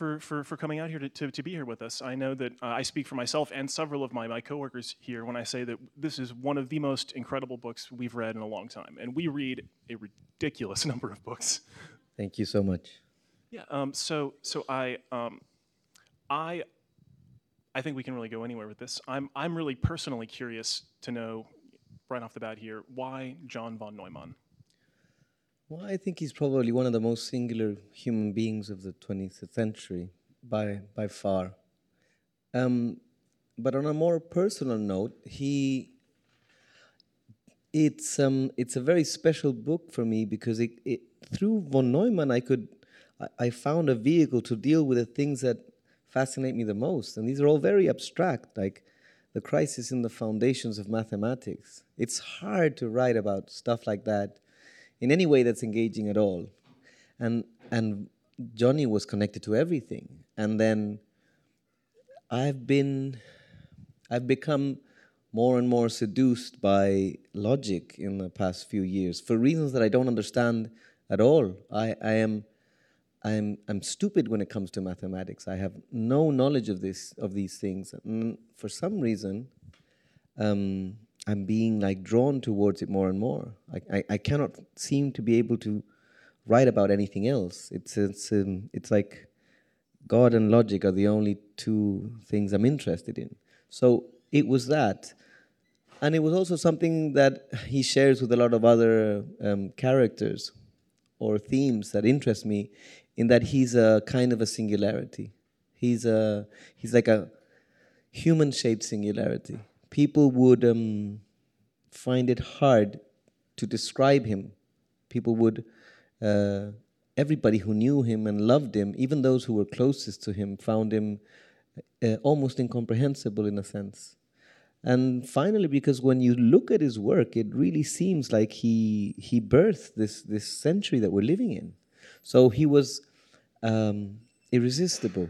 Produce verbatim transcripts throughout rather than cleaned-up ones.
for, for, for coming out here to, to, to be here with us. I know that uh, I speak for myself and several of my, my coworkers here when I say that this is one of the most incredible books we've read in a long time. And we read a ridiculous number of books. Thank you so much. Yeah, um, so so I um, I I think we can really go anywhere with this. I'm I'm really personally curious to know, right off the bat here, why John von Neumann? Well, I think he's probably one of the most singular human beings of the twentieth century, by by far. Um, but on a more personal note, he it's um it's a very special book for me because it, it through von Neumann I could I, I found a vehicle to deal with the things that fascinate me the most, and these are all very abstract, like the crisis in the foundations of mathematics. It's hard to write about stuff like that in any way that's engaging at all. And and Johnny was connected to everything. And then I've been, I've become more and more seduced by logic in the past few years for reasons that I don't understand at all. I, I am, I'm, I'm stupid when it comes to mathematics. I have no knowledge of this, of these things. And for some reason, um, I'm being like drawn towards it more and more. I, I, I cannot seem to be able to write about anything else. It's it's um, it's like God and logic are the only two things I'm interested in. So it was that, and it was also something that he shares with a lot of other um, characters or themes that interest me, in that he's a kind of a singularity. He's a he's like a human-shaped singularity. People would um, find it hard to describe him. People would, uh, everybody who knew him and loved him, even those who were closest to him, found him uh, almost incomprehensible in a sense. And finally, because when you look at his work, it really seems like he he birthed this, this century that we're living in. So he was um, irresistible,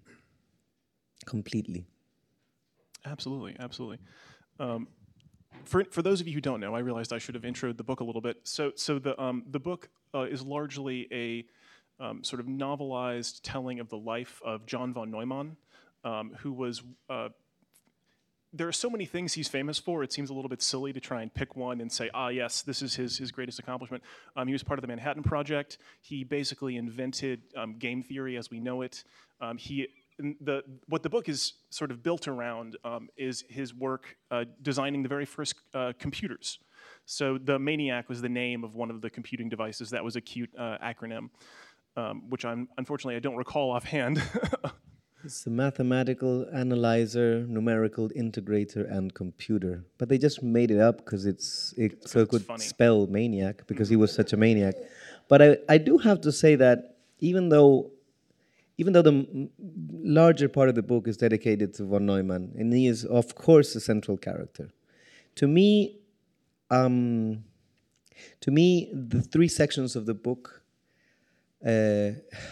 completely. Absolutely, absolutely. Um, for for those of you who don't know, I realized I should have introed the book a little bit. So so the um, the book uh, is largely a um, sort of novelized telling of the life of John von Neumann, um, who was. Uh, there are so many things he's famous for. It seems a little bit silly to try and pick one and say, ah, yes, this is his his greatest accomplishment. Um, he was part of the Manhattan Project. He basically invented um, game theory as we know it. Um, he The, what the book is sort of built around um, is his work uh, designing the very first uh, computers. So the MANIAC was the name of one of the computing devices. That was a cute uh, acronym, um, which I'm unfortunately I don't recall offhand. It's a mathematical analyzer, numerical integrator, and computer. But they just made it up because it's it, so it could funny. spell maniac, because he was such a maniac. But I, I do have to say that even though Even though the m- larger part of the book is dedicated to von Neumann, and he is, of course, a central character, to me, um, to me, the three sections of the book uh,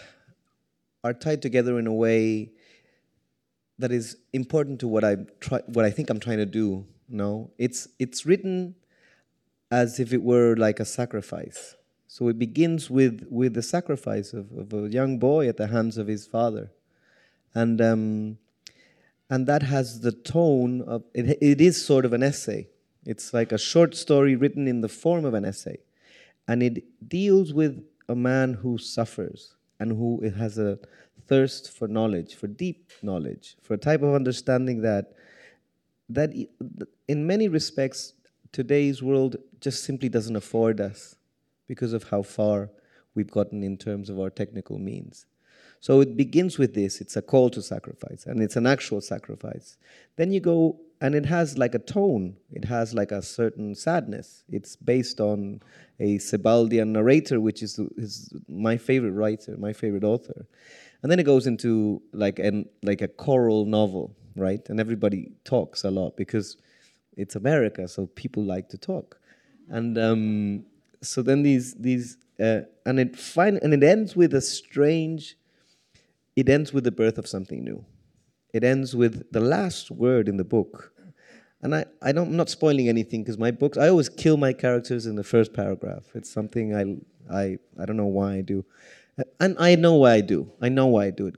are tied together in a way that is important to what I try, what I think I'm trying to do. No, it's it's written as if it were like a sacrifice. So it begins with, with the sacrifice of, of a young boy at the hands of his father. And um, and that has the tone of, it, it is sort of an essay. It's like a short story written in the form of an essay. And it deals with a man who suffers and who has a thirst for knowledge, for deep knowledge, for a type of understanding that, that in many respects, today's world just simply doesn't afford us, because of how far we've gotten in terms of our technical means. So it begins with this. It's a call to sacrifice, and it's an actual sacrifice. Then you go, and it has like a tone. It has like a certain sadness. It's based on a Sebaldian narrator, which is, is my favorite writer, my favorite author. And then it goes into like an like a choral novel, right? And everybody talks a lot because it's America, so people like to talk. And um, So then these these uh, and it fin- and it ends with a strange. It ends with the birth of something new. It ends with the last word in the book, and I I don't I'm not spoiling anything because my books I always kill my characters in the first paragraph. It's something I I I don't know why I do, and I know why I do. I know why I do it because I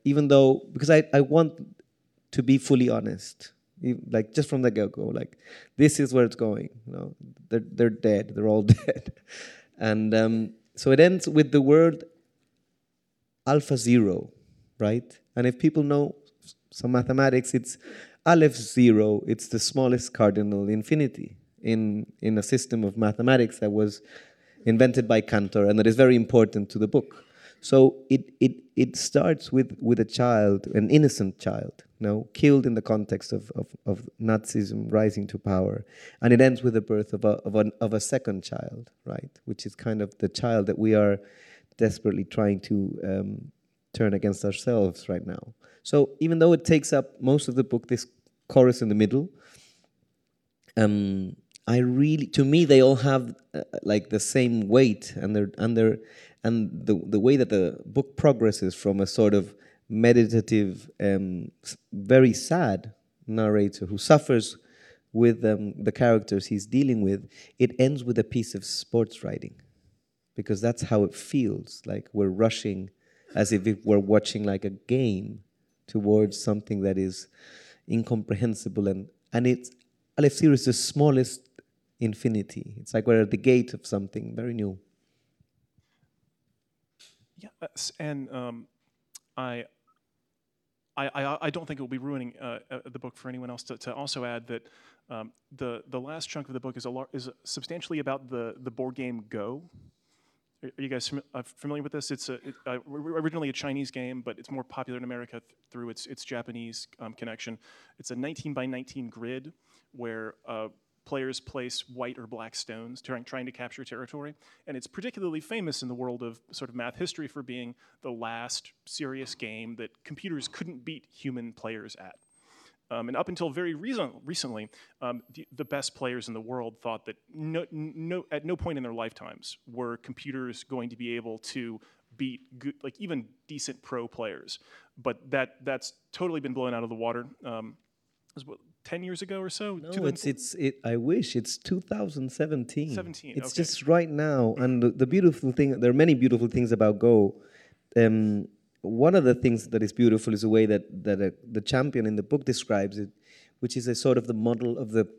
even though, because I, I want to be fully honest, e- like just from the get-go, like this is where it's going. You know, they're they're dead. They're all dead, and um, so it ends with the word alpha zero, right? And if people know some mathematics, it's aleph zero. It's the smallest cardinal infinity in in a system of mathematics that was invented by Cantor, and that is very important to the book. So it it it starts with with a child, an innocent child, you know, killed in the context of, of, of Nazism rising to power, and it ends with the birth of a of an of a second child, right? Which is kind of the child that we are desperately trying to um, turn against ourselves right now. So even though it takes up most of the book, this chorus in the middle, um, I really, to me, they all have uh, like the same weight, and they're and they're and the the way that the book progresses from a sort of meditative, um, s- very sad narrator who suffers with um, the characters he's dealing with, it ends with a piece of sports writing, because that's how it feels. Like we're rushing, as if it- we're watching like a game towards something that is incomprehensible, and and it's Aleph Zero is the smallest infinity. It's like we're at the gate of something very new. Yes, and um, I, I, I, I don't think it will be ruining uh, uh, the book for anyone else to, to also add that um, the the last chunk of the book is a lar- is substantially about the the board game Go. Are are you guys fami- uh, familiar with this? It's a, it, uh, originally a Chinese game, but it's more popular in America th- through its its Japanese um, connection. It's a nineteen by nineteen grid where uh, players place white or black stones trying trying to capture territory, and it's particularly famous in the world of sort of math history for being the last serious game that computers couldn't beat human players at. Um, and up until very recent, recently, um, the, the best players in the world thought that no, no, at no point in their lifetimes were computers going to be able to beat good, like even decent pro players. But that that's totally been blown out of the water. Um, it was what, ten years ago or so? No, it's it's it. I wish it's two thousand seventeen. seventeen, It's okay. just right now, and the, the beautiful thing. There are many beautiful things about Go. Um, one of the things that is beautiful is the way that that uh, the champion in the book describes it, which is a sort of the model of the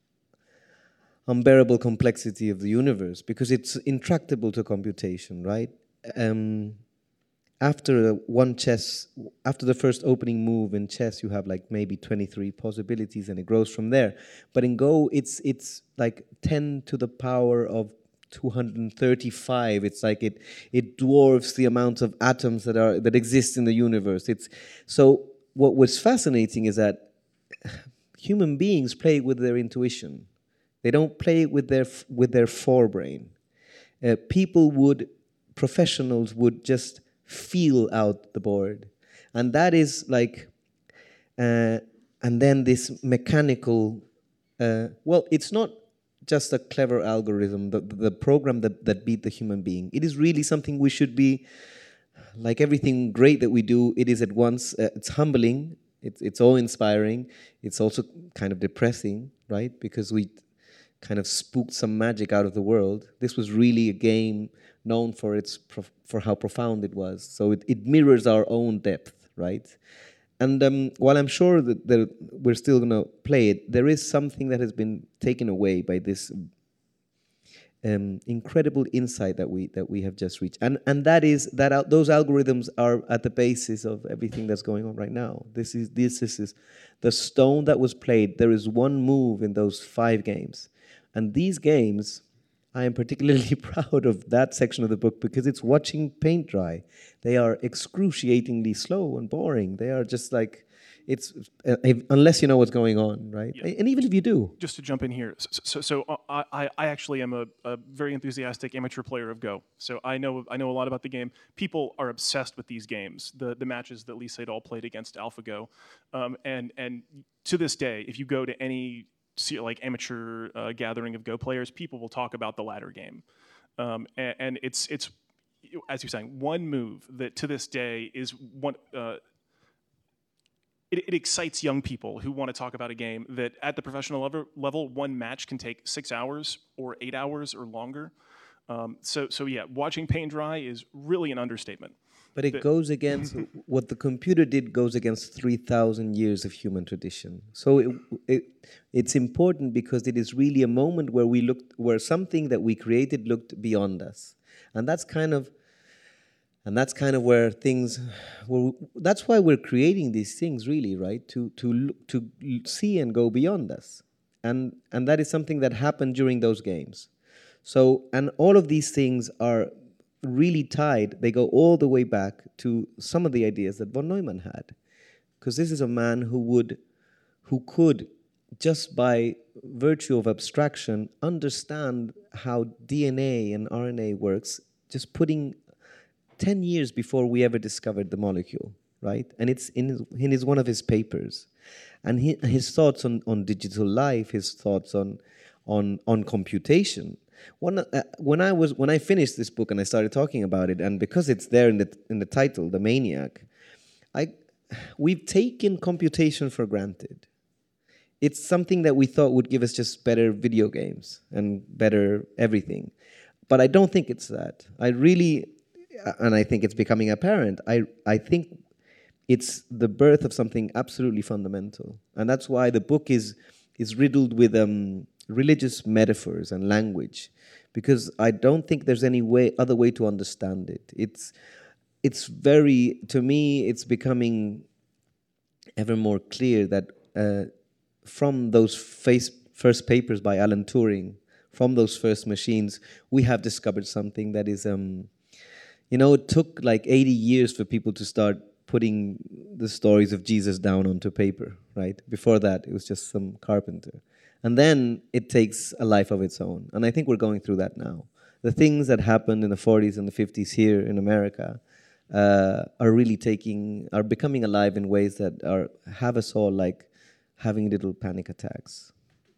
unbearable complexity of the universe, because it's intractable to computation, right? Um, after one chess, after the first opening move in chess, you have like maybe twenty-three possibilities, and it grows from there. But in Go, it's it's like ten to the power of two hundred thirty-five. It's like it it dwarfs the amount of atoms that are that exist in the universe. It's so what was fascinating is that human beings play with their intuition. They don't play with their f- with their forebrain. Uh, people would, professionals would just feel out the board, and that is like, uh, and then this mechanical. Uh, well, it's not just a clever algorithm, the, the program that, that beat the human being. It is really something we should be, like everything great that we do, it is at once, uh, it's humbling, it's, it's awe-inspiring, it's also kind of depressing, right? Because we kind of spooked some magic out of the world. This was really a game known for its prof- for how profound it was. So it, it mirrors our own depth, right? And um, while I'm sure that, that we're still going to play it, there is something that has been taken away by this um, incredible insight that we that we have just reached, and and that is that al- those algorithms are at the basis of everything that's going on right now. This is this, this is the stone that was played. There is one move in those five games, and these games, I am particularly proud of that section of the book because it's watching paint dry. They are excruciatingly slow and boring. They are just like, it's uh, if, unless you know what's going on, right? Yeah. And even if you do, Just to jump in here, so, so, so uh, I, I actually am a, a very enthusiastic amateur player of Go. So I know I know a lot about the game. People are obsessed with these games. The the matches that Lee Sedol played against AlphaGo, um, and and to this day, if you go to any se- like amateur uh, gathering of Go players, people will talk about the latter game, um, and, and it's it's as you're saying, one move that to this day is one. Uh, It, it excites young people who want to talk about a game that at the professional level, level one match can take six hours or eight hours or longer. Um, so, so yeah, watching paint dry is really an understatement. But it that- goes against what the computer did goes against three thousand years of human tradition. So it, it, it's important because it is really a moment where we looked, where something that we created looked beyond us. And that's kind of, and that's kind of where things, well, that's why we're creating these things really, right? To, to, look, to see and go beyond us. And, and that is something that happened during those games. So, and all of these things are really tied, they go all the way back to some of the ideas that von Neumann had. Because this is a man who would, who could, just by virtue of abstraction, understand how D N A and R N A works, just putting ten years before we ever discovered the molecule, right? And it's in, his, in his, one of his papers. And he, his thoughts on, on digital life, his thoughts on, on, on computation. When, uh, when I was when I finished this book and I started talking about it, and because it's there in the in the title, The Maniac, I we've taken computation for granted. It's something that we thought would give us just better video games and better everything, but I don't think it's that. I really, and I think it's becoming apparent. I I think it's the birth of something absolutely fundamental, and that's why the book is is riddled with um. religious metaphors and language, because I don't think there's any way other way to understand it. It's it's very, to me, it's becoming ever more clear that uh, from those face, first papers by Alan Turing, from those first machines, we have discovered something that is, um, you know, it took like eighty years for people to start putting the stories of Jesus down onto paper, right? Before that, it was just some carpenter. And then it takes a life of its own. And I think we're going through that now. The things that happened in the forties and the fifties here in America uh, are really taking, are becoming alive in ways that are have us all like having little panic attacks.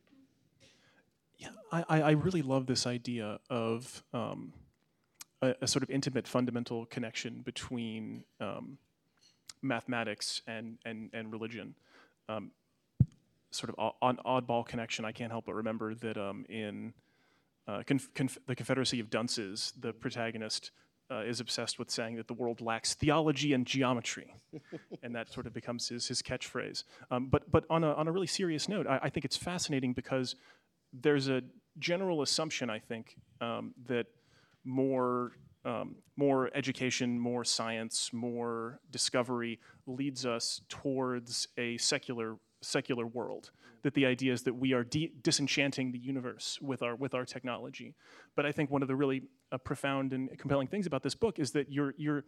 Yeah, I, I really love this idea of um, a, a sort of intimate, fundamental connection between um, mathematics and, and, and religion. Um, sort of an oddball connection. I can't help but remember that um, in uh, conf conf the Confederacy of Dunces, the protagonist uh, is obsessed with saying that the world lacks theology and geometry, and that sort of becomes his, his catchphrase. Um, but but on a, on a really serious note, I, I think it's fascinating because there's a general assumption, I think, um, that more um, more education, more science, more discovery leads us towards a secular secular world, that the idea is that we are de disenchanting the universe with our with our technology. But I think one of the really uh, profound and compelling things about this book is that you're you're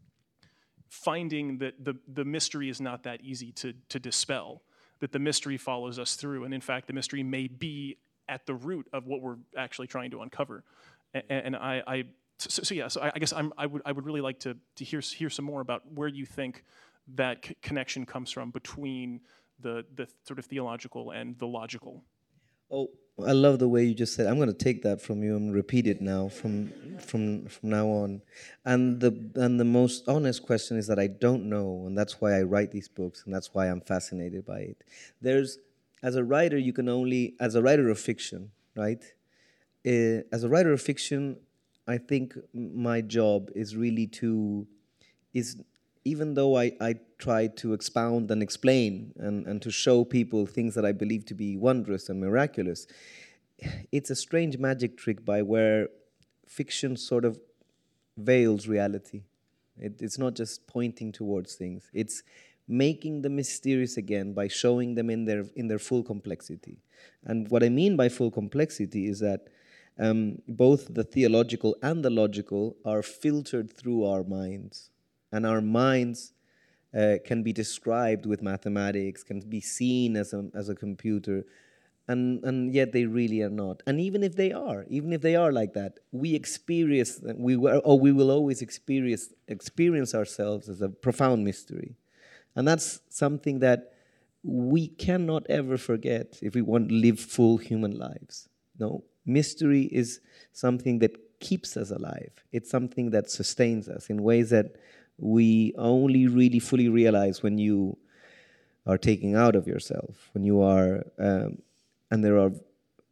finding that the the mystery is not that easy to to dispel, that the mystery follows us through, and in fact the mystery may be at the root of what we're actually trying to uncover. And, and I, I so, so yeah, so I, I guess I'm I would I would really like to to hear hear some more about where you think that c connection comes from between the the sort of theological and the logical. Oh, I love the way you just said. I'm going to take that from you and repeat it now from from from now on. And the and the most honest question is that I don't know, and that's why I write these books, and that's why I'm fascinated by it. There's, as a writer, you can only, as a writer of fiction, right? Uh, as a writer of fiction, I think my job is really to is. Even though I, I try to expound and explain and, and to show people things that I believe to be wondrous and miraculous, it's a strange magic trick by where fiction sort of veils reality. It, it's not just pointing towards things. It's making them mysterious again by showing them in their, in their full complexity. And what I mean by full complexity is that um, both the theological and the logical are filtered through our minds. And our minds uh, can be described with mathematics, can be seen as a, as a computer, and, and yet they really are not. And even if they are, even if they are like that, we experience, we were, or we will always experience, experience ourselves as a profound mystery. And that's something that we cannot ever forget if we want to live full human lives. No, mystery is something that keeps us alive. It's something that sustains us in ways that we only really fully realize when you are taking out of yourself, when you are, um, and there are,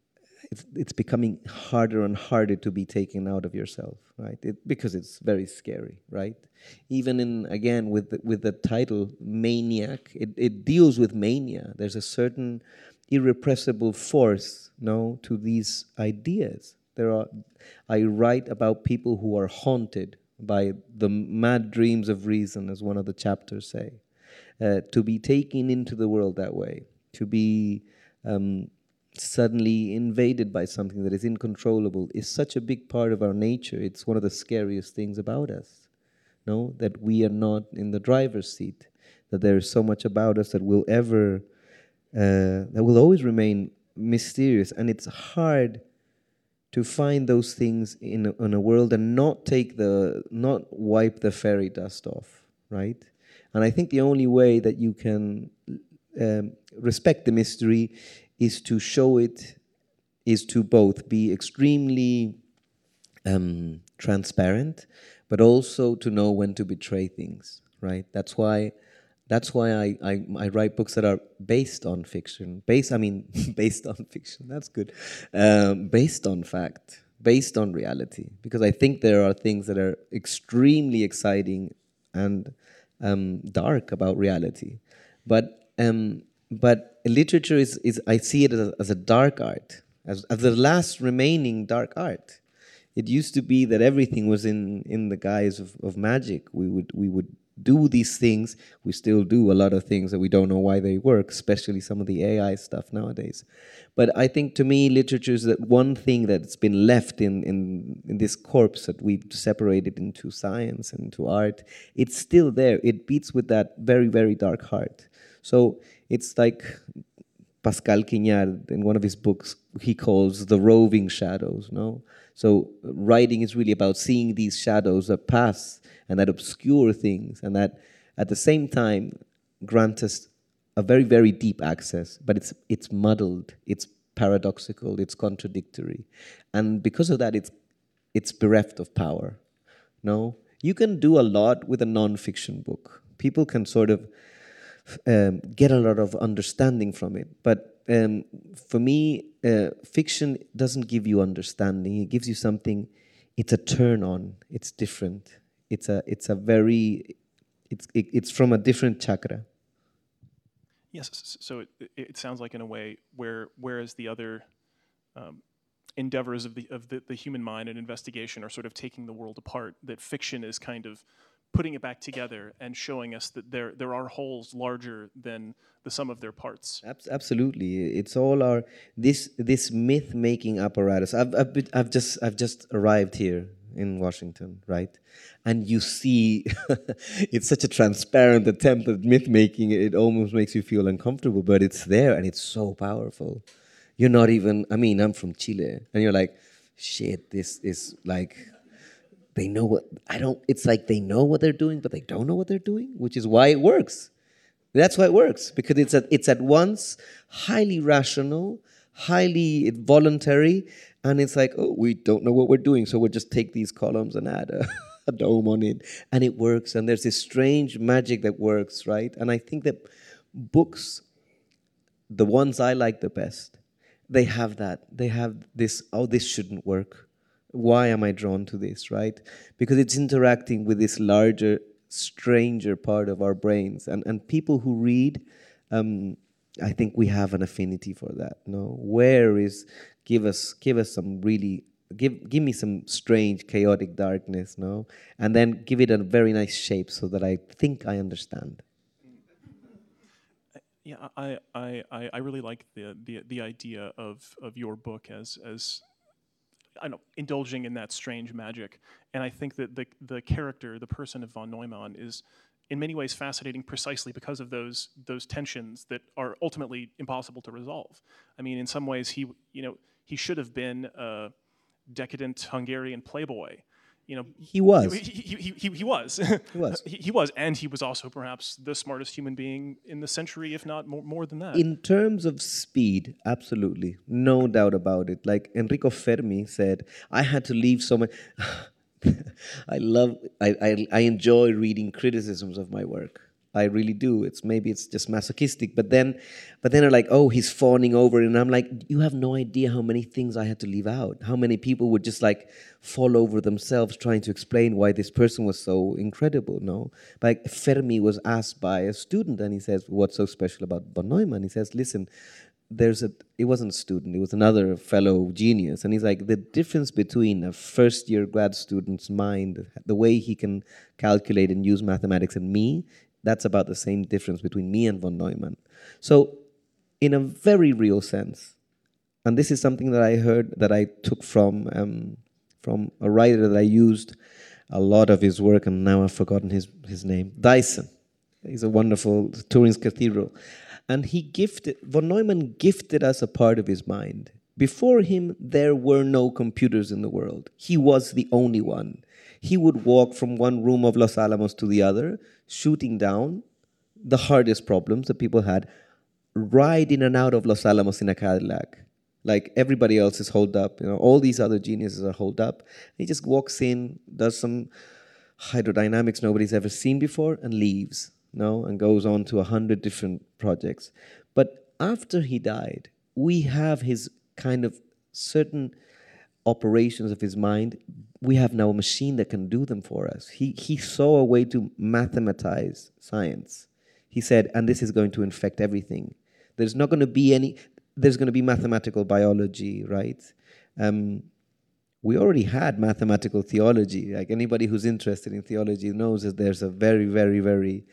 it's it's becoming harder and harder to be taken out of yourself, right? It, because it's very scary, right? Even in again with the, with the title Maniac, it, it deals with mania. There's a certain irrepressible force, no, to these ideas. There are, I write about people who are haunted by the mad dreams of reason, as one of the chapters say. Uh, to be taken into the world that way, to be um, suddenly invaded by something that is uncontrollable, is such a big part of our nature. It's one of the scariest things about us, no? That we are not in the driver's seat, that there is so much about us that will ever, uh, that will always remain mysterious, and it's hard to find those things in a, in a world and not take the, not wipe the fairy dust off, right? And I think the only way that you can um, respect the mystery is to show it, is to both be extremely um, transparent, but also to know when to betray things, right? That's why, that's why I, I, I write books that are based on fiction. Based, I mean, based on fiction, that's good. Um, based on fact, based on reality. Because I think there are things that are extremely exciting and um, dark about reality. But um, but literature is, is, I see it as a, as a dark art, as, as the last remaining dark art. It used to be that everything was in, in the guise of, of magic. We would we would do these things. We still do a lot of things that we don't know why they work, especially some of the A I stuff nowadays. But I think, to me, literature is that one thing that's been left in, in, in this corpse that we've separated into science and into art. It's still there. It beats with that very, very dark heart. So it's like Pascal Quignard, in one of his books, he calls the roving shadows, no? So writing is really about seeing these shadows that pass and that obscure things, and that at the same time grant us a very, very deep access, but it's it's muddled, it's paradoxical, it's contradictory. And because of that, it's it's bereft of power. No? You can do a lot with a non-fiction book. People can sort of um, get a lot of understanding from it, but Um, for me, uh, fiction doesn't give you understanding. It gives you something. It's a turn on. It's different. It's a. It's a very. It's. It, it's from a different chakra. Yes. So it, it sounds like, in a way, where whereas the other um, endeavors of the of the, the human mind and investigation are sort of taking the world apart, that fiction is kind of putting it back together and showing us that there there are wholes larger than the sum of their parts. Absolutely, it's all our this this myth making apparatus. I've I've, been, I've just I've just arrived here in Washington, right? And you see, it's such a transparent attempt at myth making. It almost makes you feel uncomfortable, but it's there and it's so powerful. You're not even. I mean, I'm from Chile, and you're like, shit. This is like. They know what, I don't, it's like they know what they're doing, but they don't know what they're doing, which is why it works. That's why it works, because it's at, it's at once highly rational, highly voluntary, and it's like, oh, we don't know what we're doing, so we'll just take these columns and add a, a dome on it, and it works, and there's this strange magic that works, right? And I think that books, the ones I like the best, they have that. They have this, oh, this shouldn't work. Why am I drawn to this, right? Because it's interacting with this larger, stranger part of our brains. And and people who read, um, I think we have an affinity for that, no? Where is, give us give us some really, give give me some strange, chaotic darkness, no? And then give it a very nice shape so that I think I understand. Yeah, I, I, I, I really like the, the, the idea of, of your book as as I don't know, indulging in that strange magic. And I think that the the character, the person of von Neumann, is in many ways fascinating precisely because of those those tensions that are ultimately impossible to resolve. I mean, in some ways, he you know he should have been a decadent Hungarian playboy. You know, he was. He, he, he, he, he was. He was. he, he was, and he was also perhaps the smartest human being in the century, if not more, more than that. In terms of speed, absolutely, no doubt about it. Like Enrico Fermi said, I had to leave so much. I love, I, I, I enjoy reading criticisms of my work. I really do. It's maybe it's just masochistic, but then, but then they're like, oh, he's fawning over it, and I'm like, you have no idea how many things I had to leave out. How many people would just like fall over themselves trying to explain why this person was so incredible. No, like Fermi was asked by a student, and he says, "What's so special about von Neumann?" He says, "Listen, there's a." It wasn't a student; it was another fellow genius, and he's like, the difference between a first-year grad student's mind, the way he can calculate and use mathematics, and me. That's about the same difference between me and von Neumann. So, in a very real sense, and this is something that I heard that I took from um, from a writer that I used a lot of his work, and now I've forgotten his his name. Dyson. He's a wonderful Turing's Cathedral, and he gifted von Neumann gifted us a part of his mind. Before him, there were no computers in the world. He was the only one. He would walk from one room of Los Alamos to the other, shooting down the hardest problems that people had, ride in and out of Los Alamos in a Cadillac. Like everybody else is holed up. You know, all these other geniuses are holed up. He just walks in, does some hydrodynamics nobody's ever seen before, and leaves. No, and goes on to a hundred different projects. But after he died, we have his kind of certain operations of his mind. We have now a machine that can do them for us. He he saw a way to mathematize science. He said, and this is going to infect everything. There's not going to be any, there's going to be mathematical biology, right? Um, we already had mathematical theology. Like anybody who's interested in theology knows that there's a very, very, very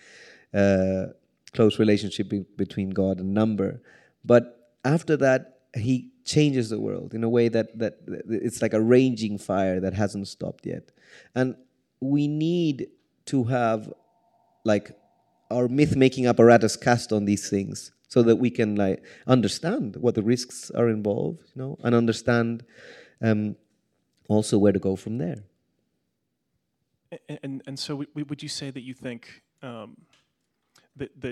uh, close relationship be- between God and number. But after that, he changes the world in a way that, that it's like a raging fire that hasn't stopped yet. And we need to have like our myth-making apparatus cast on these things so that we can like understand what the risks are involved, you know, and understand um, also where to go from there. And and, and so w- would you say that you think um, that that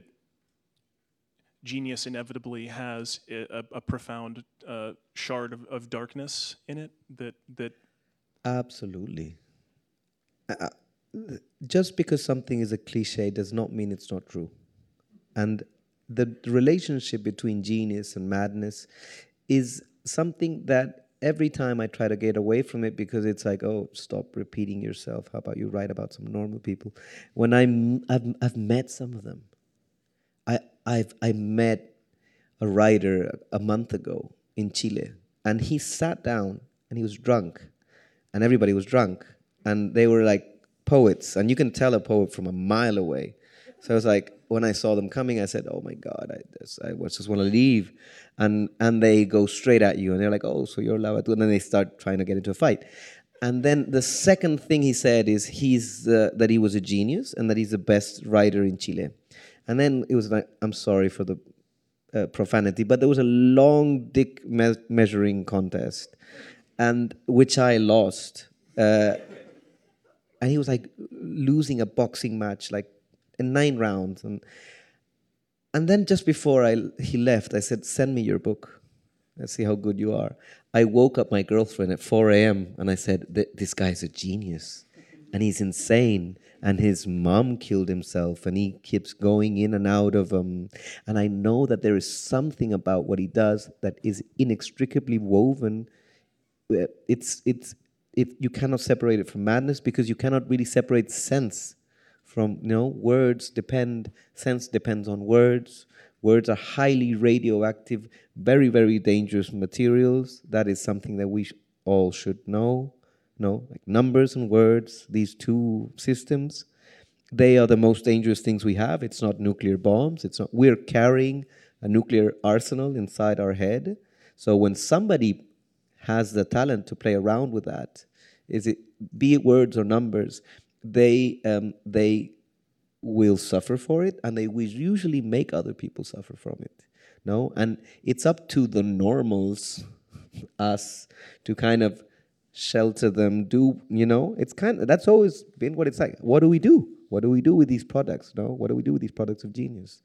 genius inevitably has a, a profound uh, shard of, of darkness in it? That that Absolutely. Uh, just because something is a cliche does not mean it's not true. And the relationship between genius and madness is something that every time I try to get away from it, because it's like, oh, stop repeating yourself. How about you write about some normal people? When I'm, I've, I've met some of them. I, I've I met a writer a month ago in Chile, and he sat down and he was drunk, and everybody was drunk, and they were like poets, and you can tell a poet from a mile away. So I was like, when I saw them coming, I said, "Oh my God, I just, I just want to leave," and and they go straight at you, and they're like, "Oh, so you're Lavatou," and then they start trying to get into a fight. And then the second thing he said is he's uh, that he was a genius and that he's the best writer in Chile. And then it was like, I'm sorry for the uh, profanity, but there was a long dick me- measuring contest, and which I lost. Uh, and he was like losing a boxing match, like in nine rounds. And and then just before I he left, I said, "Send me your book. Let's see how good you are." I woke up my girlfriend at four a.m. and I said, "This guy's a genius, and he's insane. And his mom killed himself, and he keeps going in and out of um and I know that there is something about what he does that is inextricably woven. It's it's it you cannot separate it from madness, because you cannot really separate sense from, you know, words depend sense depends on words. Words are highly radioactive, very, very dangerous materials. That is something that we sh- all should know. No, like numbers and words, these two systems, they are the most dangerous things we have. It's not nuclear bombs. It's not. We're carrying a nuclear arsenal inside our head. So when somebody has the talent to play around with that, is it be it words or numbers, they um, they will suffer for it, and they will usually make other people suffer from it. No, and it's up to the normals, us, to kind of shelter them, do, you know, it's kind of, that's always been what it's like. What do we do? What do we do with these products? No, what do we do with these products of genius?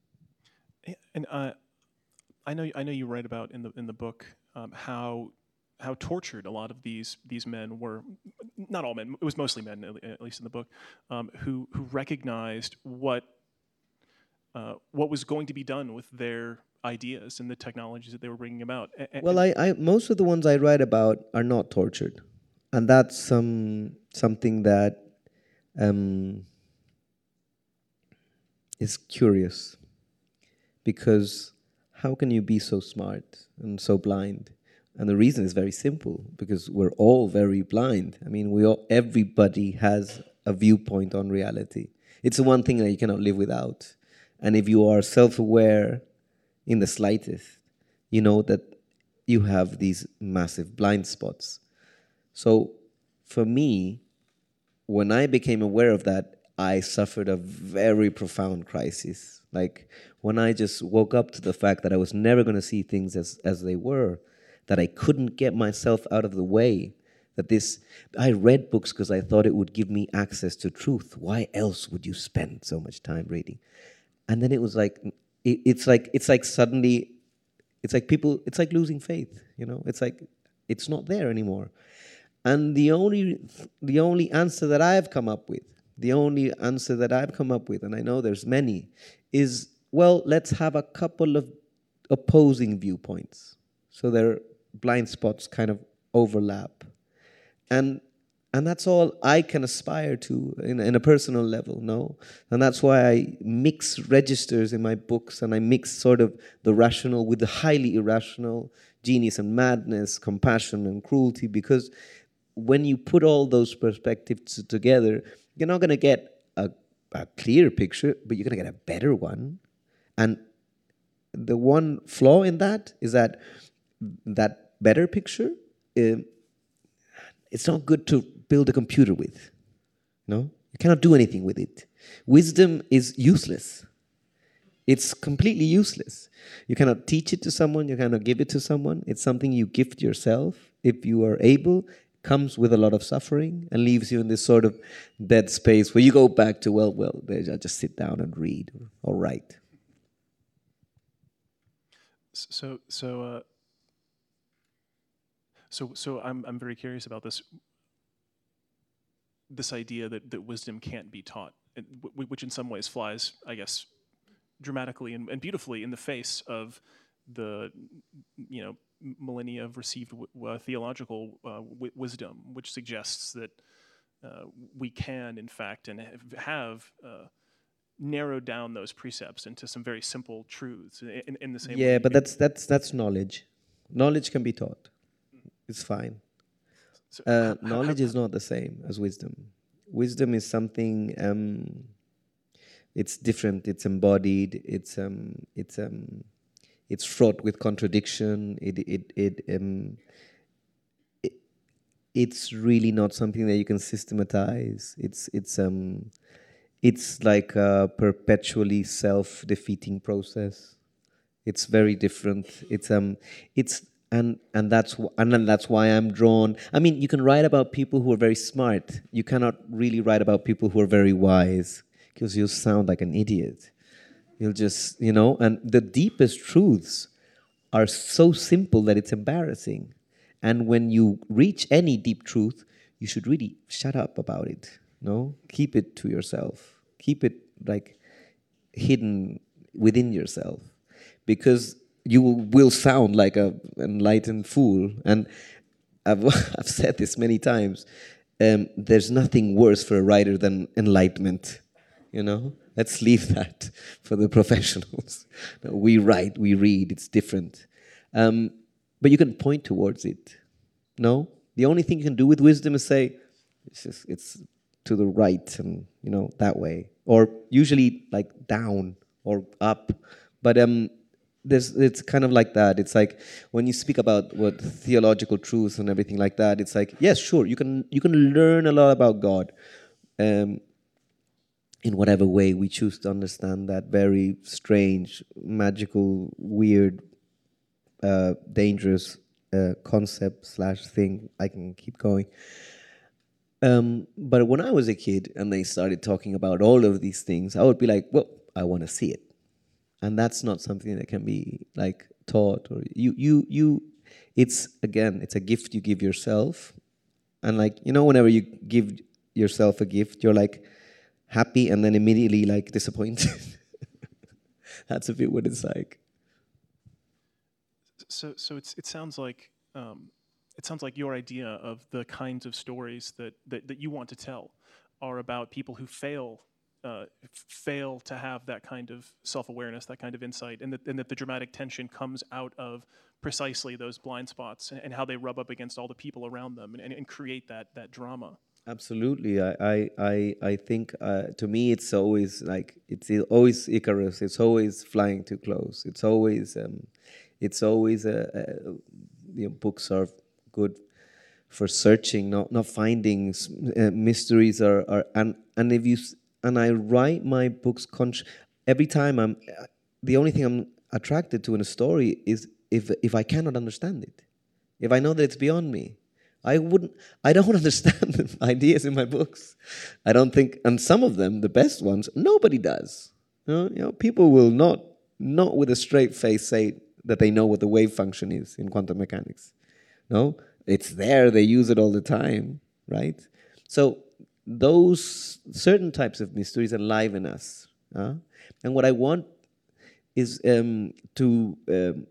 And uh, I know I know you write about in the in the book um, how how tortured a lot of these these men were. Not all men; it was mostly men, at least in the book, um, who who recognized what uh, what was going to be done with their ideas and the technologies that they were bringing about. A- Well, I, I most of the ones I write about are not tortured, and that's some something that um, is curious, because how can you be so smart and so blind? And the reason is very simple, because we're all very blind. I mean, we all, everybody has a viewpoint on reality. It's the one thing that you cannot live without. And if you are self-aware in the slightest, you know that you have these massive blind spots. So for me, when I became aware of that, I suffered a very profound crisis. Like when I just woke up to the fact that I was never going to see things as, as they were, that I couldn't get myself out of the way, that this, I read books because I thought it would give me access to truth. Why else would you spend so much time reading? And then it was like, it, it's like, it's like suddenly, it's like people, it's like losing faith, you know? It's like, it's not there anymore. And the only, the only answer that I've come up with, the only answer that I've come up with, and I know there's many, is, well, let's have a couple of opposing viewpoints. So their blind spots kind of overlap. And and that's all I can aspire to in, in a personal level, no? And that's why I mix registers in my books, and I mix sort of the rational with the highly irrational, genius and madness, compassion and cruelty, because when you put all those perspectives together, you're not going to get a, a clear picture, but you're going to get a better one. And the one flaw in that is that that better picture, uh, it's not good to build a computer with. No? You cannot do anything with it. Wisdom is useless. It's completely useless. You cannot teach it to someone. You cannot give it to someone. It's something you gift yourself. If you are able, comes with a lot of suffering and leaves you in this sort of dead space where you go back to, well, well, I'll just sit down and read or, or write. So, so, uh, so, so, I'm I'm very curious about this. This idea that that wisdom can't be taught, which in some ways flies, I guess, dramatically and, and beautifully in the face of the, you know, millennia of received uh, theological uh, w- wisdom, which suggests that uh, we can, in fact, and have uh, narrowed down those precepts into some very simple truths. In, in the same yeah, way. but that's that's that's knowledge. Knowledge can be taught. It's fine. So Uh, how, knowledge how, is not the same as wisdom. Wisdom is something. Um, it's different. It's embodied. It's um. It's um. It's fraught with contradiction. It it it um. It, it's really not something that you can systematize. It's it's um. It's like a perpetually self-defeating process. It's very different. It's um. It's And and that's wh- and then that's why I'm drawn. I mean, you can write about people who are very smart. You cannot really write about people who are very wise, because you'll sound like an idiot. You'll just, you know, and the deepest truths are so simple that it's embarrassing. And when you reach any deep truth, you should really shut up about it. No, keep it to yourself. Keep it like hidden within yourself, because you will sound like a enlightened fool. And I've, I've said this many times. Um, there's nothing worse for a writer than enlightenment. You know, let's leave that for the professionals. We write, we read. It's different, um, but you can point towards it. No, the only thing you can do with wisdom is say it's just, it's to the right, and you know, that way, or usually like down or up. But um. There's, it's kind of like that. It's like when you speak about what theological truths and everything like that, it's like, yes, sure, you can you can learn a lot about God um, in whatever way we choose to understand that very strange, magical, weird, uh, dangerous uh, concept slash thing. I can keep going. Um, but when I was a kid and they started talking about all of these things, I would be like, well, I want to see it. And that's not something that can be like taught, or you you you it's, again, it's a gift you give yourself. And like, you know, whenever you give yourself a gift, you're like happy and then immediately like disappointed. That's a bit what it's like. So, so it's, it sounds like um, it sounds like your idea of the kinds of stories that, that, that you want to tell are about people who fail uh, f- fail to have that kind of self-awareness, that kind of insight, and that, and that the dramatic tension comes out of precisely those blind spots and, and how they rub up against all the people around them and, and, and create that that drama. Absolutely. I, I, I, I think uh, to me it's always like, it's always Icarus. It's always flying too close. It's always, um, it's always, uh, uh, you know, books are good for searching, not not finding. Uh, mysteries are, are and, and if you, and I write my books, con- every time I'm, the only thing I'm attracted to in a story is if if I cannot understand it. If I know that it's beyond me. I wouldn't. I don't understand the ideas in my books. I don't think, and some of them, the best ones, nobody does. You know, you know, people will not, not with a straight face say that they know what the wave function is in quantum mechanics. No, it's there. They use it all the time, right? So those certain types of mysteries enliven us. Uh? And what I want is um, to. Um,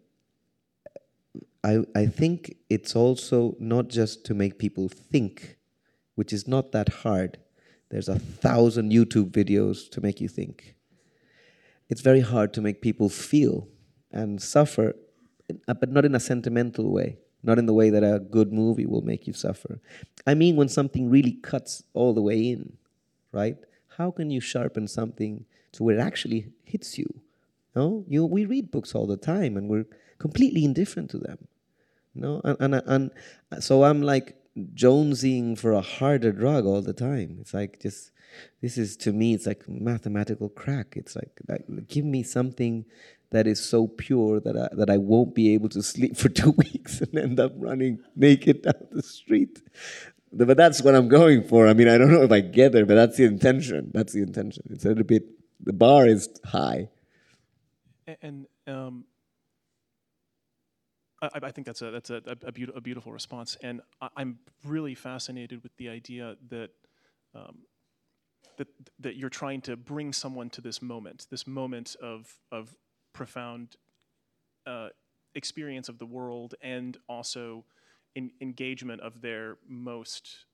I, I think it's also not just to make people think, which is not that hard. There's a thousand YouTube videos to make you think. It's very hard to make people feel and suffer, but not in a sentimental way, not in the way that a good movie will make you suffer. I mean, when something really cuts all the way in, right? How can you sharpen something to where it actually hits you? No, you. We read books all the time, and we're completely indifferent to them. No, and, and and so I'm like jonesing for a harder drug all the time. It's like just this is to me, it's like mathematical crack. It's like, like give me something that is so pure that I, that I won't be able to sleep for two weeks and end up running naked down the street. But that's what I'm going for. I mean, I don't know if I get there, but that's the intention. That's the intention. It's a little bit. The bar is high. And. Um I, I think that's a that's a, a, be- a beautiful response, and I, I'm really fascinated with the idea that um, that that you're trying to bring someone to this moment, this moment of of profound uh, experience of the world, and also in, engagement of their most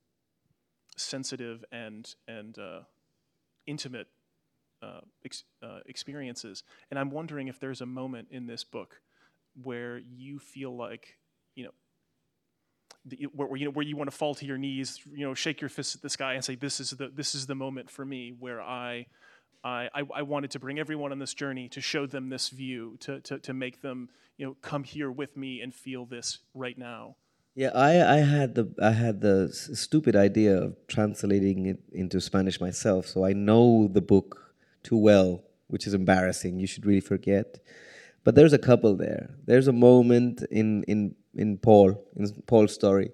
sensitive and and uh, intimate uh, ex- uh, experiences. And I'm wondering if there's a moment in this book where you feel like, you know, the, where, where you know where you want to fall to your knees, you know, shake your fist at the sky and say, "This is the this is the moment for me where I, I, I, I wanted to bring everyone on this journey to show them this view, to, to to make them, you know, come here with me and feel this right now." Yeah, I, I had the I had the s- stupid idea of translating it into Spanish myself, so I know the book too well, which is embarrassing. You should really forget. But there's a couple there. There's a moment in in in Paul in Paul's story,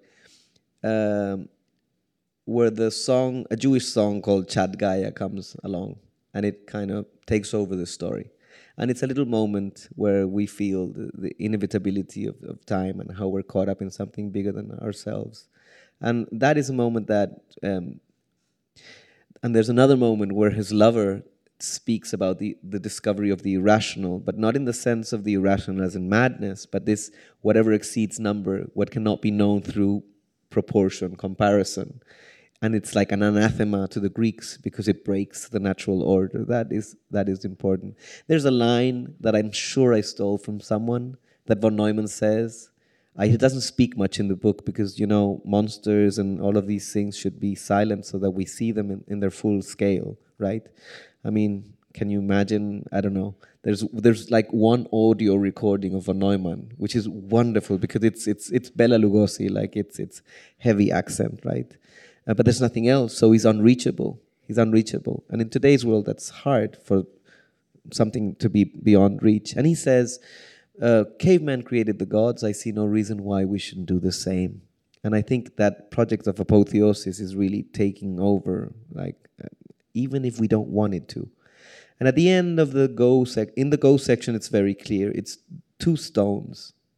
um, where the song, a Jewish song called Chad Gaya, comes along, and it kind of takes over the story. And it's a little moment where we feel the, the inevitability of, of time and how we're caught up in something bigger than ourselves. And that is a moment that, um, and there's another moment where his lover speaks about the, the discovery of the irrational, but not in the sense of the irrational as in madness, but this whatever exceeds number, what cannot be known through proportion, comparison. And it's like an anathema to the Greeks because it breaks the natural order. That is that is important. There's a line that I'm sure I stole from someone that von Neumann says. Uh, he doesn't speak much in the book because, you know, monsters and all of these things should be silent so that we see them in, in their full scale, right? I mean, can you imagine? I don't know. There's there's like one audio recording of von Neumann, which is wonderful because it's it's it's Bela Lugosi, like it's it's heavy accent, right? Uh, but there's nothing else, so he's unreachable. He's unreachable, and in today's world, that's hard for something to be beyond reach. And he says, uh, "Caveman created the gods. I see no reason why we shouldn't do the same." And I think that project of apotheosis is really taking over, like uh, even if we don't want it to. And at the end of the go sec, in the go section, it's very clear. It's two stones,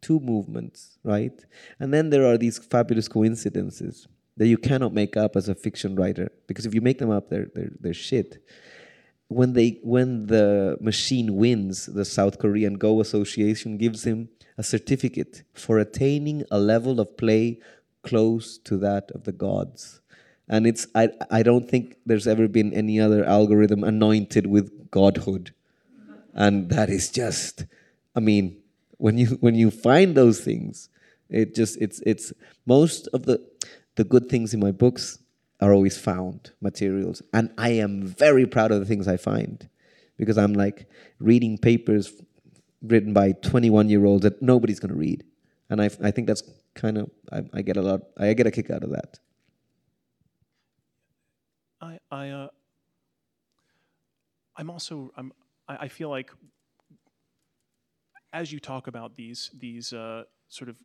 two movements, right? And then there are these fabulous coincidences that you cannot make up as a fiction writer, because if you make them up, they're they're, they're shit. When they when the machine wins, the South Korean Go Association gives him a certificate for attaining a level of play close to that of the gods. And it's I I don't think there's ever been any other algorithm anointed with godhood. And that is just, I mean, when you when you find those things, it just it's it's most of the the good things in my books are always found materials, and I am very proud of the things I find, because I'm like reading papers written by twenty-one year olds that nobody's going to read, and I I think that's kind of I, I get a lot I get a kick out of that. I I uh, I'm also I'm I, I feel like as you talk about these these uh, sort of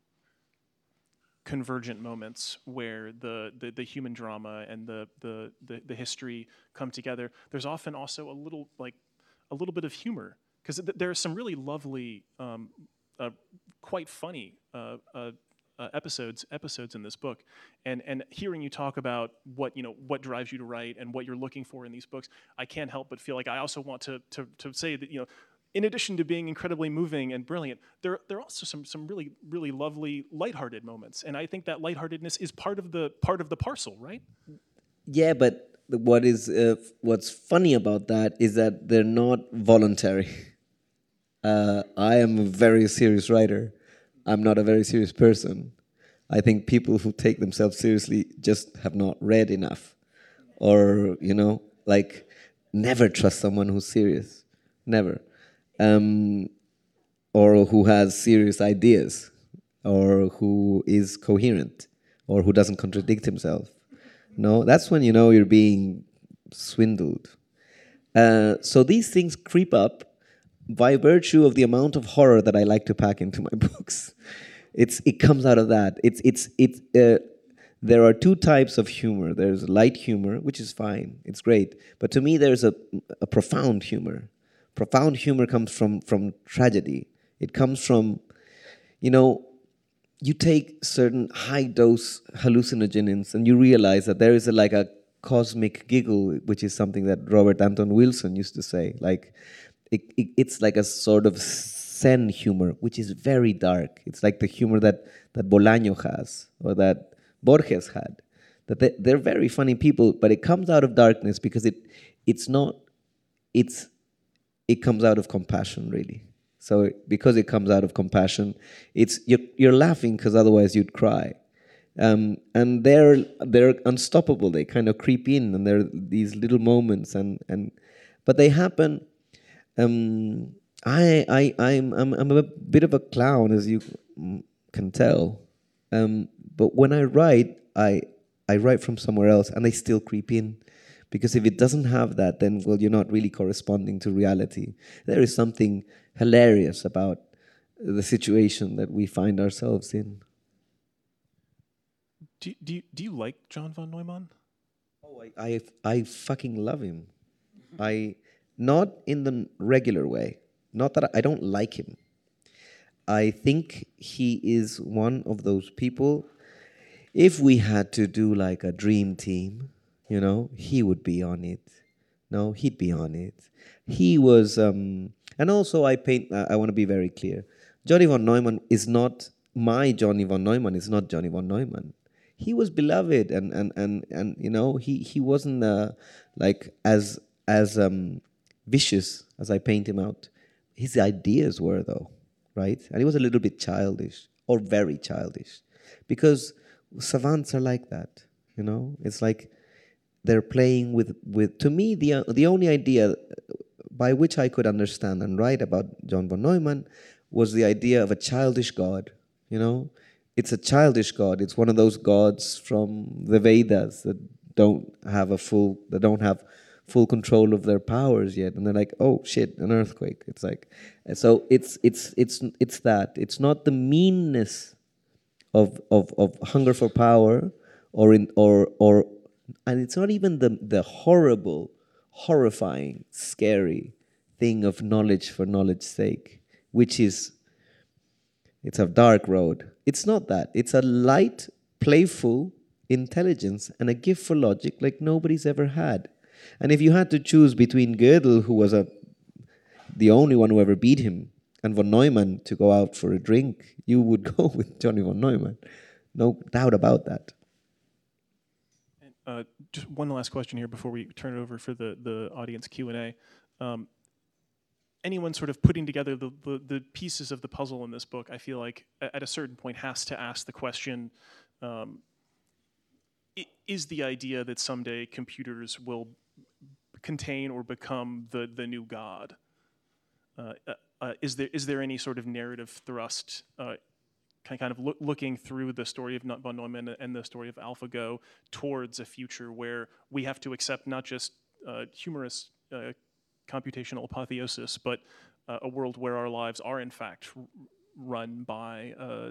convergent moments where the, the, the human drama and the, the, the, the history come together, there's often also a little like a little bit of humor, because th- there are some really lovely, um, uh, quite funny uh, uh, uh, episodes episodes in this book, and and hearing you talk about what you know what drives you to write and what you're looking for in these books, I can't help but feel like I also want to to to say that you know. In addition to being incredibly moving and brilliant, there, there are also some, some really, really lovely lighthearted moments. And I think that lightheartedness is part of the part of the parcel, right? Yeah, but what is uh, what's funny about that is that they're not voluntary. Uh, I am a very serious writer. I'm not a very serious person. I think people who take themselves seriously just have not read enough, or you know, like never trust someone who's serious. Never. Um, or who has serious ideas, or who is coherent, or who doesn't contradict himself. No, that's when you know you're being swindled. Uh, so these things creep up by virtue of the amount of horror that I like to pack into my books. It's it comes out of that. It's it's it's. Uh, there are two types of humor. There's light humor, which is fine. It's great, but to me, there's a a profound humor. Profound humor comes from, from tragedy. It comes from, you know, you take certain high dose hallucinogens and you realize that there is a, like a cosmic giggle, which is something that Robert Anton Wilson used to say. Like, it, it, it's like a sort of Zen humor, which is very dark. It's like the humor that, that Bolaño has or that Borges had. That they, they're very funny people, but it comes out of darkness because it it's not, it's, it comes out of compassion, really. So because it comes out of compassion, it's you're, you're laughing because otherwise you'd cry. Um, and they're they're unstoppable. They kind of creep in, and they're these little moments, and, and but they happen. Um, I I I'm, I'm I'm a bit of a clown, as you can tell. Um, but when I write, I I write from somewhere else, and they still creep in. Because if it doesn't have that, then, well, you're not really corresponding to reality. There is something hilarious about the situation that we find ourselves in. Do, do, you, do you like John von Neumann? Oh, I, I, I fucking love him. I, not in the regular way. Not that I, I don't like him. I think he is one of those people, if we had to do like a dream team, you know, he would be on it. No, he'd be on it. He was, um, and also I paint, I, I want to be very clear. Johnny von Neumann is not, my Johnny von Neumann is not Johnny von Neumann. He was beloved, and, and, and, and you know, he, he wasn't uh, like as, as um, vicious as I paint him out. His ideas were, though, right? And he was a little bit childish, or very childish, because savants are like that, you know? It's like, they're playing with, with to me, the, uh, the only idea by which I could understand and write about John von Neumann was the idea of a childish God, you know? It's a childish God. It's one of those gods from the Vedas that don't have a full, that don't have full control of their powers yet. And they're like, oh shit, an earthquake. It's like, so it's, it's, it's, it's that. It's not the meanness of, of, of hunger for power or in, or, or, and it's not even the, the horrible, horrifying, scary thing of knowledge for knowledge's sake, which is, It's a dark road. It's not that. It's a light, playful intelligence and a gift for logic like nobody's ever had. And if you had to choose between Gödel, who was a the only one who ever beat him, and von Neumann to go out for a drink, you would go with Johnny von Neumann. No doubt about that. Uh, just one last question here before we turn it over for the, the audience Q and A. Um, anyone sort of putting together the, the, the pieces of the puzzle in this book, I feel like at a certain point has to ask the question, um, is the idea that someday computers will contain or become the, the new God? Uh, uh, is there is there any sort of narrative thrust uh, kind of look, looking through the story of von Neumann and the story of AlphaGo towards a future where we have to accept not just uh, humorous uh, computational apotheosis, but uh, a world where our lives are in fact r- run by uh,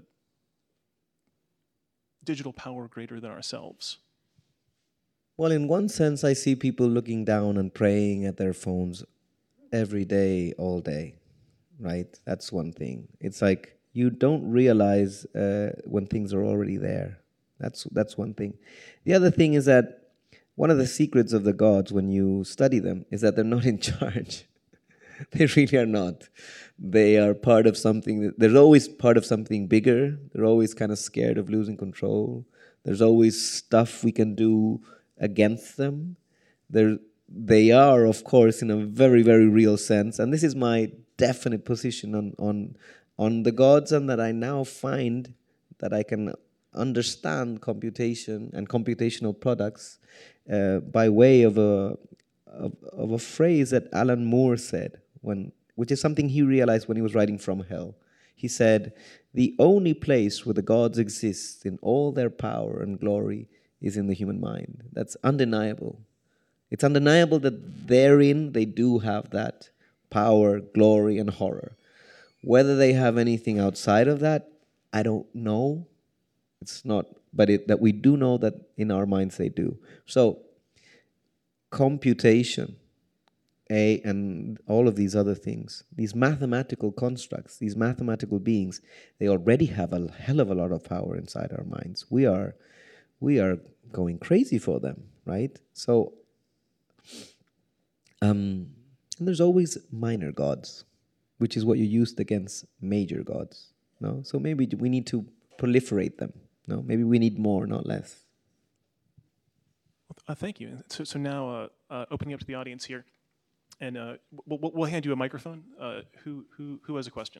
digital power greater than ourselves? Well, in one sense, I see people looking down and praying at their phones every day, all day, right? That's one thing. It's like you don't realize uh, when things are already there. That's that's one thing. The other thing is that one of the secrets of the gods, when you study them, is that they're not in charge. They really are not. They are part of something. That, they're always part of something bigger. They're always kind of scared of losing control. There's always stuff we can do against them. They're, they are, of course, in a very, very real sense. And this is my definite position on, on, on the gods, and that I now find that I can understand computation and computational products uh, by way of a, of, of a phrase that Alan Moore said, when, which is something he realized when he was writing From Hell. He said, "The only place where the gods exist in all their power and glory is in the human mind." That's undeniable. It's undeniable that therein they do have that power, glory, and horror. Whether they have anything outside of that, I don't know. It's not, but it, that we do know that in our minds they do. So, computation, A, and all of these other things, these mathematical constructs, these mathematical beings, they already have a hell of a lot of power inside our minds. We are, we are going crazy for them, right? So, um, and there's always minor gods, which is what you used against major gods. No, so maybe we need to proliferate them. No, maybe we need more, not less. Uh, thank you. So, so now, uh, uh, opening up to the audience here, and uh, we'll, we'll hand you a microphone. Uh, who, who, who has a question?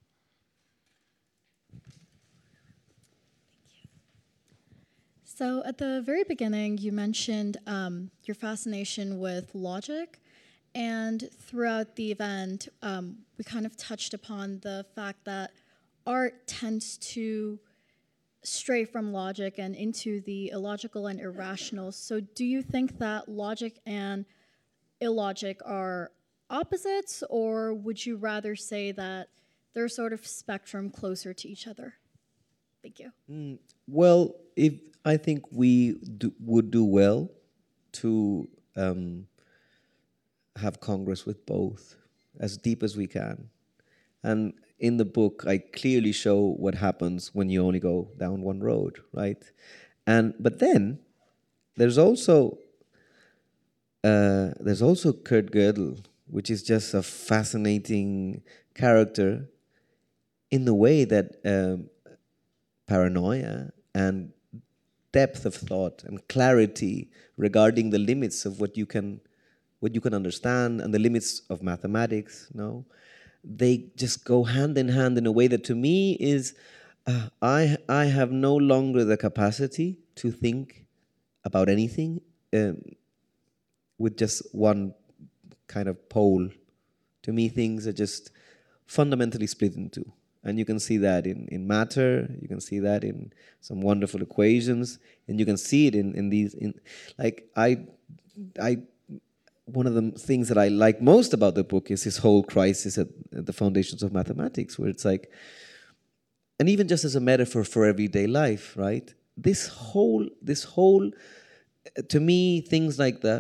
So at the very beginning, you mentioned um, your fascination with logic, and throughout the event, um, we kind of touched upon the fact that art tends to stray from logic and into the illogical and irrational. So do you think that logic and illogic are opposites, or would you rather say that they're sort of spectrum closer to each other? Thank you. Mm, well, if I think we do, would do well to um, have Congress with both as deep as we can. And in the book, I clearly show what happens when you only go down one road, right? And but then there's also uh, there's also Kurt Gödel, which is just a fascinating character in the way that um, paranoia and depth of thought and clarity regarding the limits of what you can what you can understand and the limits of mathematics, no? They just go hand in hand in a way that to me is, uh, I I have no longer the capacity to think about anything um, with just one kind of pole. To me, things are just fundamentally split in two. And you can see that in, in matter, you can see that in some wonderful equations, and you can see it in, in these, in like I, I, one of the things that I like most about the book is this whole crisis at, at the foundations of mathematics, where it's like, and even just as a metaphor for everyday life, right? This whole, this whole, to me, things like the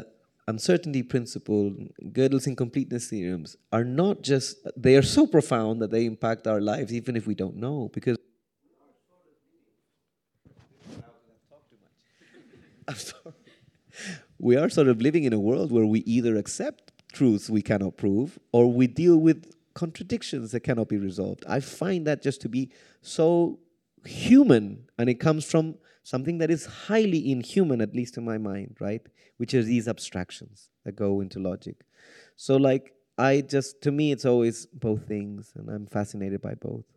uncertainty principle, Gödel's incompleteness theorems are not just, they are so profound that they impact our lives even if we don't know, because I'm sorry. We are sort of living in a world where we either accept truths we cannot prove or we deal with contradictions that cannot be resolved. I find that just to be so human, and it comes from something that is highly inhuman, at least in my mind, right? Which are these abstractions that go into logic. So like, I just, to me, it's always both things, and I'm fascinated by both.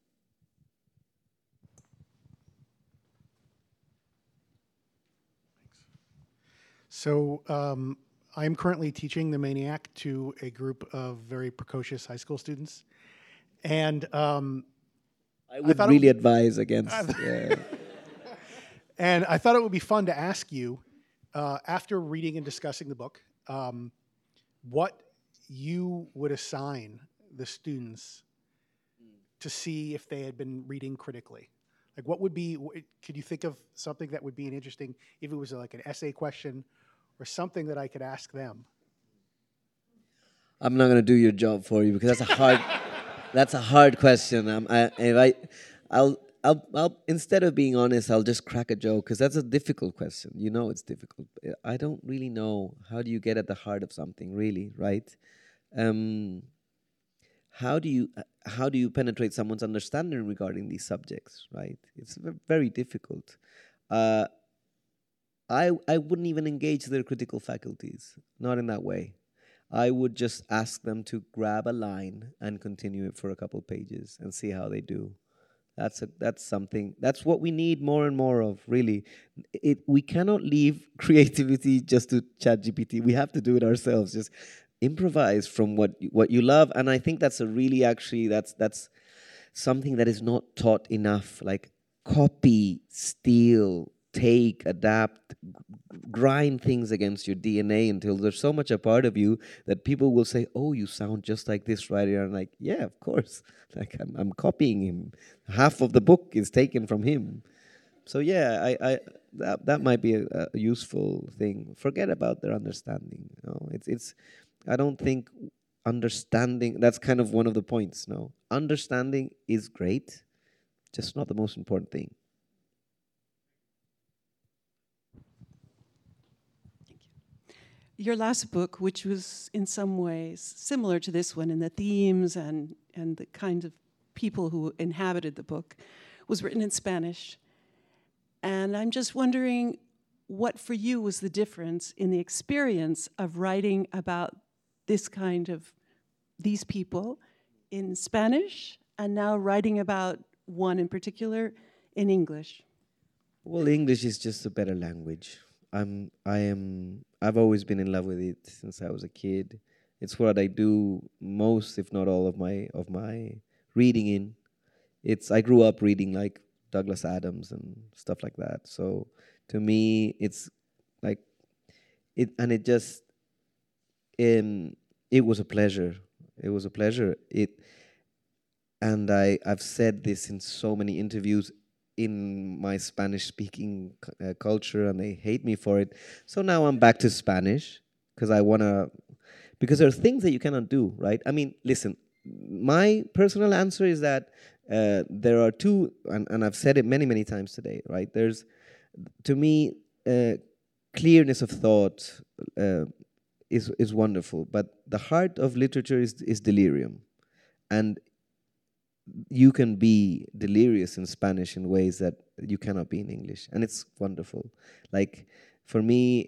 So um, I'm currently teaching The Maniac to a group of very precocious high school students. And um, I would I really it, advise against. Yeah. And I thought it would be fun to ask you, uh, after reading and discussing the book, um, what you would assign the students to see if they had been reading critically. Like, what would be, could you think of something that would be an interesting, if it was like an essay question or something that I could ask them? I'm not going to do your job for you because that's a hard, that's a hard question. Um, I, if I, I'll, I'll, I'll, instead of being honest, I'll just crack a joke because that's a difficult question. You know, it's difficult. I don't really know. How do you get at the heart of something, really, right? Um, how do you, how do you penetrate someone's understanding regarding these subjects, right? It's very difficult. Uh, I, I wouldn't even engage their critical faculties, not in that way. I would just ask them to grab a line and continue it for a couple pages and see how they do. That's a, that's something, that's what we need more and more of, really. It, we cannot leave creativity just to ChatGPT. We have to do it ourselves. Just improvise from what, what you love. And I think that's a really, actually, that's, that's something that is not taught enough. Like, copy, steal, take, adapt, grind things against your D N A until there's so much a part of you that people will say, oh, you sound just like this writer. And I'm like, yeah, of course. Like, I'm, I'm copying him. Half of the book is taken from him. So yeah, I, I that, that might be a, a useful thing. Forget about their understanding. You know? It's, it's, I don't think understanding, that's kind of one of the points, no? Understanding is great, just not the most important thing. Your last book, which was in some ways similar to this one in the themes and, and the kinds of people who inhabited the book, was written in Spanish. And I'm just wondering what for you was the difference in the experience of writing about this kind of, these people in Spanish, and now writing about one in particular in English? Well, English is just a better language. I'm, I am, I've always been in love with it since I was a kid. It's what I do most, if not all, of my of my reading in. It's, I grew up reading like Douglas Adams and stuff like that. So to me, it's like, it, and it just, um, it was a pleasure. It was a pleasure. It, and I, I've said this in so many interviews in my Spanish-speaking uh, culture, and they hate me for it. So now I'm back to Spanish, because I want to, because there are things that you cannot do, right? I mean, listen, my personal answer is that uh, there are two, and, and I've said it many, many times today, right? There's, to me, uh, clearness of thought uh, is, is wonderful, but the heart of literature is, is delirium. And you can be delirious in Spanish in ways that you cannot be in English. And it's wonderful. Like, for me,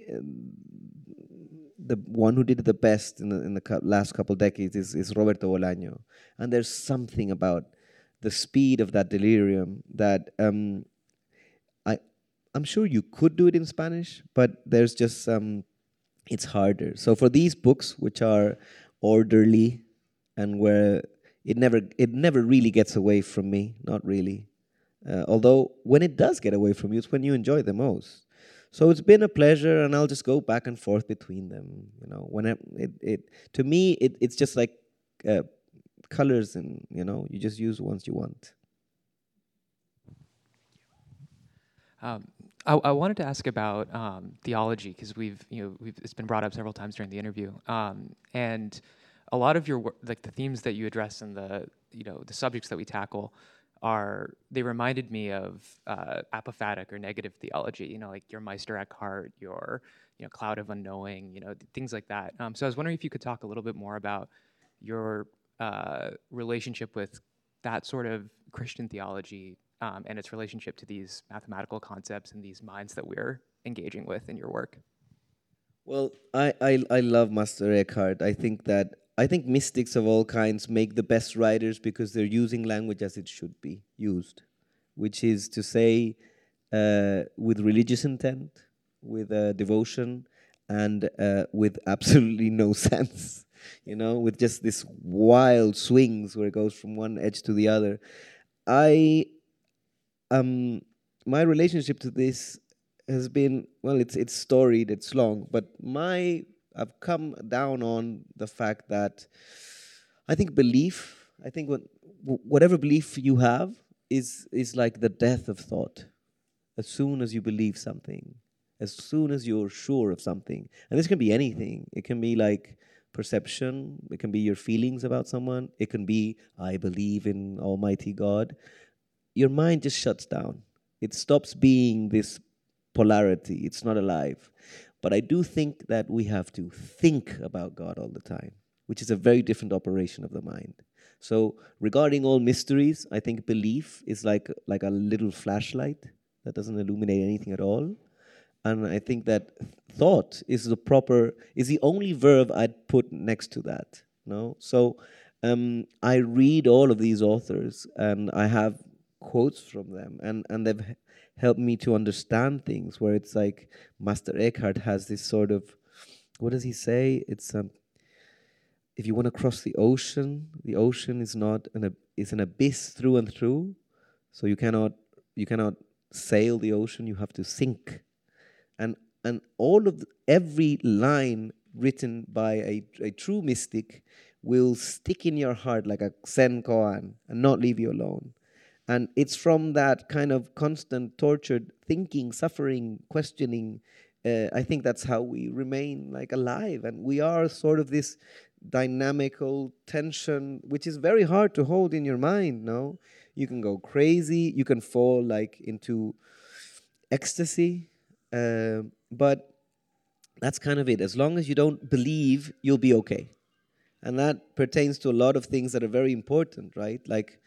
the one who did it the best in the, in the last couple decades is, is Roberto Bolaño. And there's something about the speed of that delirium that um, I, I'm sure you could do it in Spanish, but there's just, um, it's harder. So for these books, which are orderly and where It never, it never really gets away from me, not really. Uh, although when it does get away from you, it's when you enjoy the most. So it's been a pleasure, and I'll just go back and forth between them. You know, whenever it, it to me, it, it's just like uh, colors, and you know, you just use the ones you want. Um, I, I wanted to ask about um, theology because we've, you know, we've, it's been brought up several times during the interview, um, and a lot of your work, like the themes that you address and the, you know, the subjects that we tackle, are they reminded me of uh, apophatic or negative theology. You know, like your Meister Eckhart, your, you know, Cloud of Unknowing, you know, th- things like that. Um, so I was wondering if you could talk a little bit more about your uh, relationship with that sort of Christian theology. Um, and its relationship to these mathematical concepts and these minds that we're engaging with in your work. Well, I, I, I love Master Eckhart. I think that I think mystics of all kinds make the best writers because they're using language as it should be used, which is to say, uh, with religious intent, with uh, devotion, and uh, with absolutely no sense. You know, with just this wild swings where it goes from one edge to the other. I Um, my relationship to this has been, well, it's it's storied, it's long, but my I've come down on the fact that I think belief, I think what whatever belief you have is is like the death of thought. As soon as you believe something, as soon as you're sure of something, and this can be anything. It can be like perception, it can be your feelings about someone, it can be I believe in Almighty God. Your mind just shuts down. It stops being this polarity. It's not alive. But I do think that we have to think about God all the time, which is a very different operation of the mind. So regarding all mysteries, I think belief is like, like a little flashlight that doesn't illuminate anything at all. And I think that thought is the proper, is the only verb I'd put next to that. No? So um, I read all of these authors and I have quotes from them, and and they've helped me to understand things where it's like Master Eckhart has this sort of, what does he say? It's um if you want to cross the ocean, the ocean is not an ab- is an abyss through and through, so you cannot you cannot sail the ocean, you have to sink. And and all of the, every line written by a, a true mystic will stick in your heart like a Zen koan and not leave you alone. And it's from that kind of constant tortured thinking, suffering, questioning. Uh, I think that's how we remain like alive. And we are sort of this dynamical tension, which is very hard to hold in your mind, no? You can go crazy, you can fall like into ecstasy. Uh, but that's kind of it. As long as you don't believe, you'll be okay. And that pertains to a lot of things that are very important, right? Like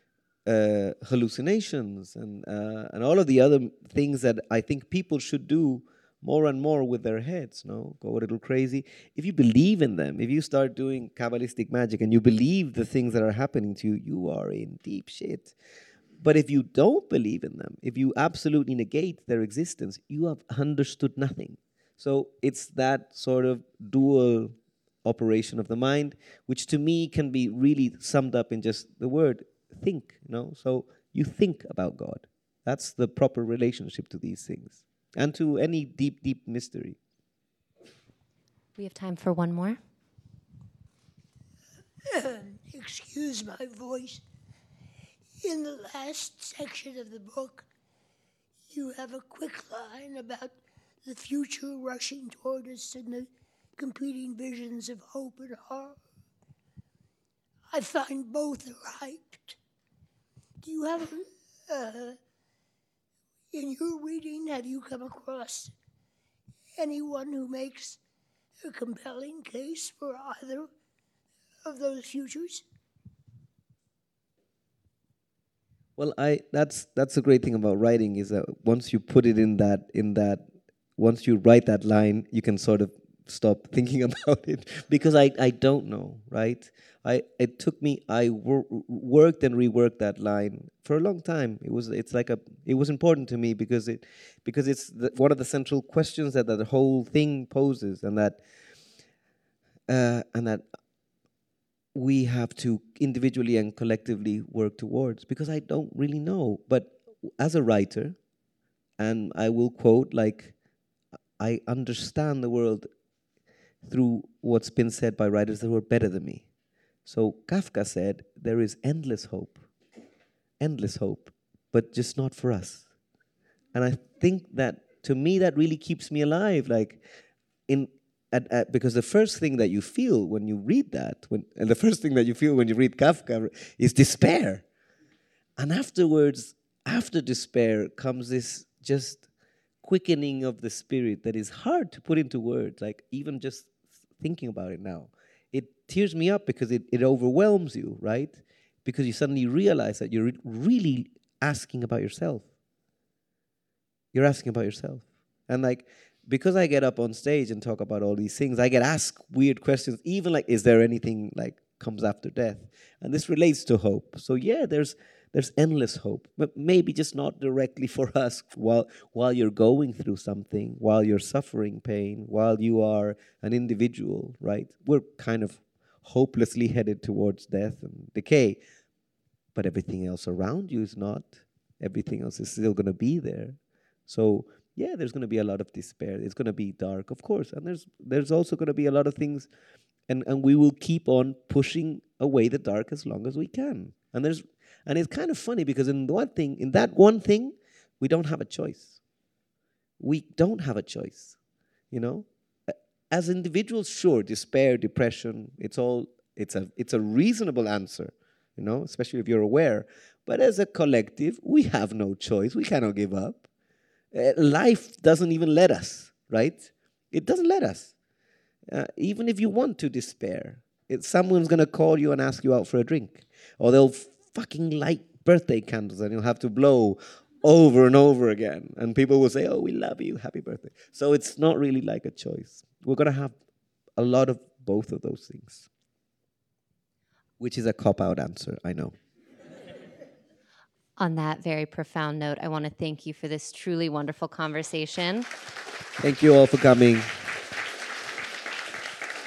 Uh, hallucinations and uh, and all of the other things that I think people should do more and more with their heads, no? Go a little crazy. If you believe in them, if you start doing Kabbalistic magic and you believe the things that are happening to you, you are in deep shit. But if you don't believe in them, if you absolutely negate their existence, you have understood nothing. So it's that sort of dual operation of the mind, which to me can be really summed up in just the word think, you know. So you think about God. That's the proper relationship to these things and to any deep, deep mystery. We have time for one more. Excuse my voice. In the last section of the book, you have a quick line about the future rushing toward us and the competing visions of hope and horror. I find both right. Do you have, uh, in your reading, have you come across anyone who makes a compelling case for either of those futures? Well, I that's that's the great thing about writing is that once you put it in that in that once you write that line, you can sort of stop thinking about it because I, I don't know, right? I it took me I wor- worked and reworked that line for a long time. It was it's like a it was important to me because it because it's the, one of the central questions that, that the whole thing poses, and that uh, and that we have to individually and collectively work towards, because I don't really know. But as a writer, and I will quote, like, I understand the world through what's been said by writers that were better than me. So Kafka said, there is endless hope, endless hope, but just not for us. And I think that, to me, that really keeps me alive. Like, in at, at, because the first thing that you feel when you read that, when and the first thing that you feel when you read Kafka is despair. And afterwards, after despair, comes this just quickening of the spirit that is hard to put into words. Like, even just thinking about it now, it tears me up because it, it overwhelms you, right? Because you suddenly realize that you're really asking about yourself. You're asking about yourself. And like, because I get up on stage and talk about all these things, I get asked weird questions, even like, is there anything like comes after death? And this relates to hope. So yeah, there's there's endless hope, but maybe just not directly for us while while you're going through something, while you're suffering pain, while you are an individual, right? We're kind of hopelessly headed towards death and decay, but everything else around you is not. Everything else is still going to be there. So yeah, there's going to be a lot of despair. It's going to be dark, of course. And there's there's also going to be a lot of things, and, and we will keep on pushing away the dark as long as we can. And there's and it's kind of funny because in one thing, in that one thing, we don't have a choice. We don't have a choice, you know? As individuals, sure, despair, depression, it's all it's a it's a reasonable answer, you know, especially if you're aware. But as a collective, we have no choice. We cannot give up. Uh, life doesn't even let us, right? It doesn't let us. Uh, even if you want to despair, it, someone's going to call you and ask you out for a drink. Or they'll fucking light birthday candles and you'll have to blow over and over again. And people will say, oh, we love you, happy birthday. So it's not really like a choice. We're going to have a lot of both of those things. Which is a cop-out answer, I know. On that very profound note, I want to thank you for this truly wonderful conversation. Thank you all for coming.